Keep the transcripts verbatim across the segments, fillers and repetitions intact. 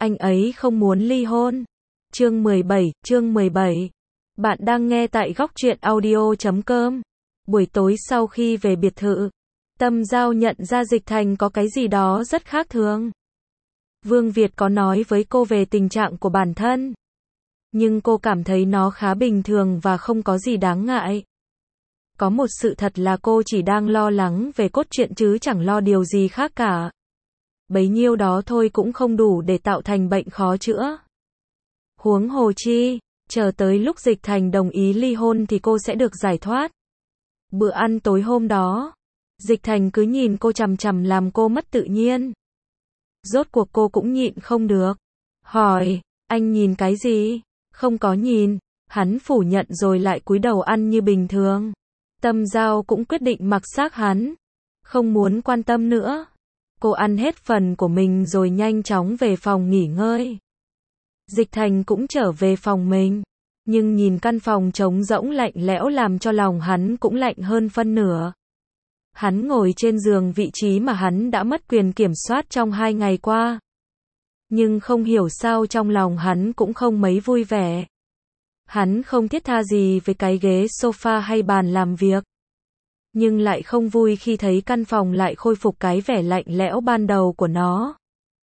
anh ấy không muốn ly hôn. Chương mười bảy, chương mười bảy. Bạn đang nghe tại góc truyện audio chấm com. Buổi tối sau khi về biệt thự, Tâm Giao nhận ra Dịch Thành có cái gì đó rất khác thường. Vương Việt có nói với cô về tình trạng của bản thân, nhưng cô cảm thấy nó khá bình thường và không có gì đáng ngại. Có một sự thật là cô chỉ đang lo lắng về cốt truyện chứ chẳng lo điều gì khác cả. Bấy nhiêu đó thôi cũng không đủ để tạo thành bệnh khó chữa. Huống hồ chi, chờ tới lúc Dịch Thành đồng ý ly hôn thì cô sẽ được giải thoát. Bữa ăn tối hôm đó, Dịch Thành cứ nhìn cô chằm chằm làm cô mất tự nhiên. Rốt cuộc cô cũng nhịn không được. Hỏi, anh nhìn cái gì? Không có nhìn. Hắn phủ nhận rồi lại cúi đầu ăn như bình thường. Tâm Giao cũng quyết định mặc xác hắn. Không muốn quan tâm nữa. Cô ăn hết phần của mình rồi nhanh chóng về phòng nghỉ ngơi. Dịch Thành cũng trở về phòng mình. Nhưng nhìn căn phòng trống rỗng lạnh lẽo làm cho lòng hắn cũng lạnh hơn phân nửa. Hắn ngồi trên giường vị trí mà hắn đã mất quyền kiểm soát trong hai ngày qua. Nhưng không hiểu sao trong lòng hắn cũng không mấy vui vẻ. Hắn không thiết tha gì với cái ghế sofa hay bàn làm việc. Nhưng lại không vui khi thấy căn phòng lại khôi phục cái vẻ lạnh lẽo ban đầu của nó.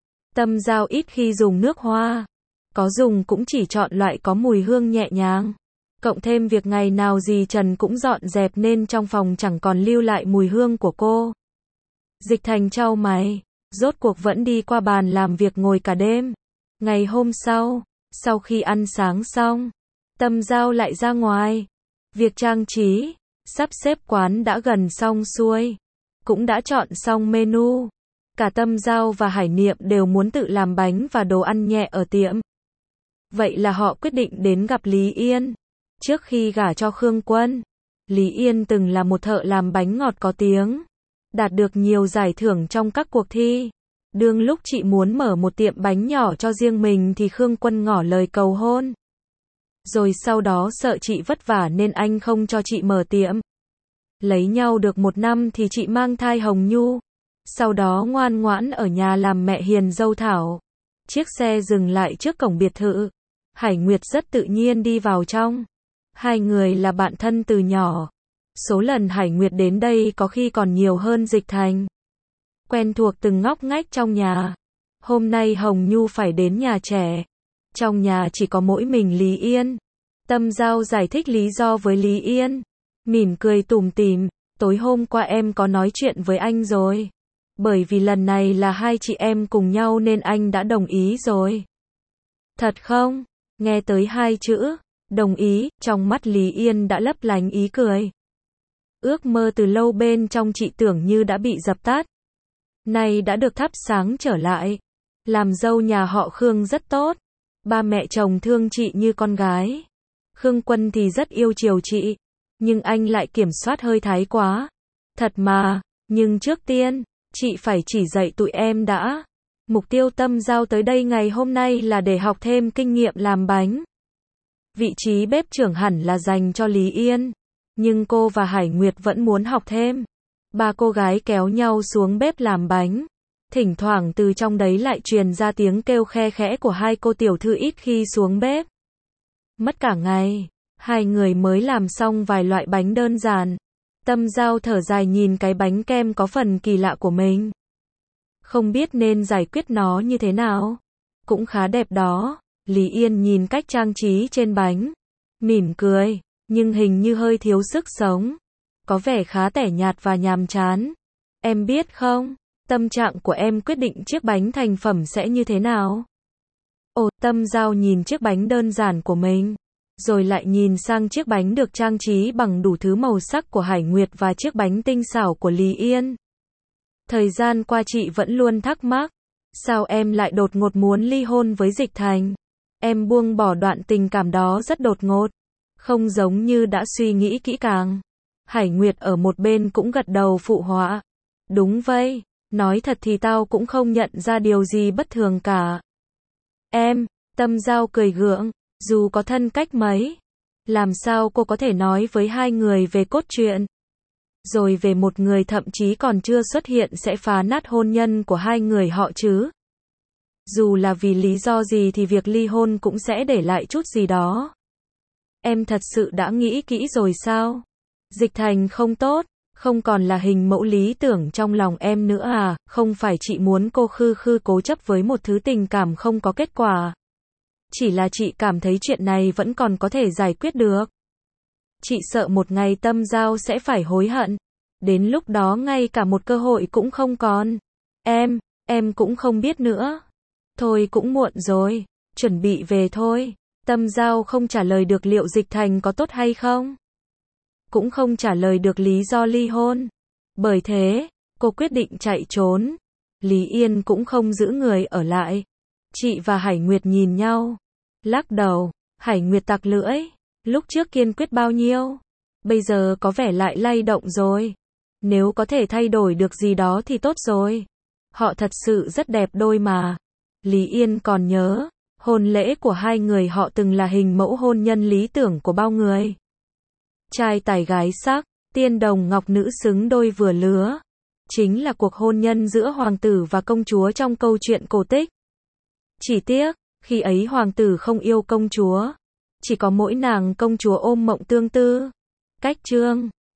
Tâm Giao ít khi dùng nước hoa. Có dùng cũng chỉ chọn loại có mùi hương nhẹ nhàng. Cộng thêm việc ngày nào dì Trần cũng dọn dẹp nên trong phòng chẳng còn lưu lại mùi hương của cô. Dịch Thành chau mày, rốt cuộc vẫn đi qua bàn làm việc ngồi cả đêm. Ngày hôm sau, sau khi ăn sáng xong, Tâm Giao lại ra ngoài. Việc trang trí, sắp xếp quán đã gần xong xuôi. Cũng đã chọn xong menu. Cả Tâm Giao và Hải Niệm đều muốn tự làm bánh và đồ ăn nhẹ ở tiệm. Vậy là họ quyết định đến gặp Lý Yên. Trước khi gả cho Khương Quân, Lý Yên từng là một thợ làm bánh ngọt có tiếng, đạt được nhiều giải thưởng trong các cuộc thi. Đương lúc chị muốn mở một tiệm bánh nhỏ cho riêng mình thì Khương Quân ngỏ lời cầu hôn. Rồi sau đó sợ chị vất vả nên anh không cho chị mở tiệm. Lấy nhau được một năm thì chị mang thai Hồng Nhu. Sau đó ngoan ngoãn ở nhà làm mẹ hiền dâu Thảo. Chiếc xe dừng lại trước cổng biệt thự. Hải Nguyệt rất tự nhiên đi vào trong. Hai người là bạn thân từ nhỏ. Số lần Hải Nguyệt đến đây có khi còn nhiều hơn Dịch Thành. Quen thuộc từng ngóc ngách trong nhà. Hôm nay Hồng Nhu phải đến nhà trẻ. Trong nhà chỉ có mỗi mình Lý Yên. Tâm Giao giải thích lý do với Lý Yên. Mỉm cười tủm tỉm, tối hôm qua em có nói chuyện với anh rồi. Bởi vì lần này là hai chị em cùng nhau nên anh đã đồng ý rồi. Thật không? Nghe tới hai chữ đồng ý, trong mắt Lý Yên đã lấp lánh ý cười. Ước mơ từ lâu bên trong chị tưởng như đã bị dập tắt. Nay đã được thắp sáng trở lại. Làm dâu nhà họ Khương rất tốt. Ba mẹ chồng thương chị như con gái. Khương Quân thì rất yêu chiều chị. Nhưng anh lại kiểm soát hơi thái quá. Thật mà, nhưng trước tiên, chị phải chỉ dạy tụi em đã. Mục tiêu Tâm Giao tới đây ngày hôm nay là để học thêm kinh nghiệm làm bánh. Vị trí bếp trưởng hẳn là dành cho Lý Yên. Nhưng cô và Hải Nguyệt vẫn muốn học thêm. Ba cô gái kéo nhau xuống bếp làm bánh. Thỉnh thoảng từ trong đấy lại truyền ra tiếng kêu khe khẽ của hai cô tiểu thư ít khi xuống bếp. Mất cả ngày, hai người mới làm xong vài loại bánh đơn giản. Tâm Giao thở dài nhìn cái bánh kem có phần kỳ lạ của mình. Không biết nên giải quyết nó như thế nào. Cũng khá đẹp đó. Lý Yên nhìn cách trang trí trên bánh. Mỉm cười. Nhưng hình như hơi thiếu sức sống. Có vẻ khá tẻ nhạt và nhàm chán. Em biết không? Tâm trạng của em quyết định chiếc bánh thành phẩm sẽ như thế nào. Ồ, Tâm Giao nhìn chiếc bánh đơn giản của mình. Rồi lại nhìn sang chiếc bánh được trang trí bằng đủ thứ màu sắc của Hải Nguyệt và chiếc bánh tinh xảo của Lý Yên. Thời gian qua chị vẫn luôn thắc mắc. Sao em lại đột ngột muốn ly hôn với Dịch Thành? Em buông bỏ đoạn tình cảm đó rất đột ngột. Không giống như đã suy nghĩ kỹ càng. Hải Nguyệt ở một bên cũng gật đầu phụ họa. Đúng vậy, nói thật thì tao cũng không nhận ra điều gì bất thường cả. Em, Tâm Giao cười gượng, dù có thân cách mấy. Làm sao cô có thể nói với hai người về cốt truyện? Rồi về một người thậm chí còn chưa xuất hiện sẽ phá nát hôn nhân của hai người họ chứ? Dù là vì lý do gì thì việc ly hôn cũng sẽ để lại chút gì đó. Em thật sự đã nghĩ kỹ rồi sao? Dịch Thành không tốt, không còn là hình mẫu lý tưởng trong lòng em nữa à, không phải chị muốn cô khư khư cố chấp với một thứ tình cảm không có kết quả. Chỉ là chị cảm thấy chuyện này vẫn còn có thể giải quyết được. Chị sợ một ngày Tâm Giao sẽ phải hối hận. Đến lúc đó ngay cả một cơ hội cũng không còn. Em, em cũng không biết nữa. Thôi cũng muộn rồi, chuẩn bị về thôi. Tâm Giao không trả lời được liệu Dịch Thành có tốt hay không. Cũng không trả lời được lý do ly hôn. Bởi thế, cô quyết định chạy trốn. Lý Yên cũng không giữ người ở lại. Chị và Hải Nguyệt nhìn nhau. Lắc đầu, Hải Nguyệt tặc lưỡi. Lúc trước kiên quyết bao nhiêu, bây giờ có vẻ lại lay động rồi. Nếu có thể thay đổi được gì đó thì tốt rồi. Họ thật sự rất đẹp đôi mà. Lý Yên còn nhớ, hôn lễ của hai người họ từng là hình mẫu hôn nhân lý tưởng của bao người. Trai tài gái sắc, tiên đồng ngọc nữ xứng đôi vừa lứa. Chính là cuộc hôn nhân giữa hoàng tử và công chúa trong câu chuyện cổ tích. Chỉ tiếc, khi ấy hoàng tử không yêu công chúa. Chỉ có mỗi nàng công chúa ôm mộng tương tư. Cách chương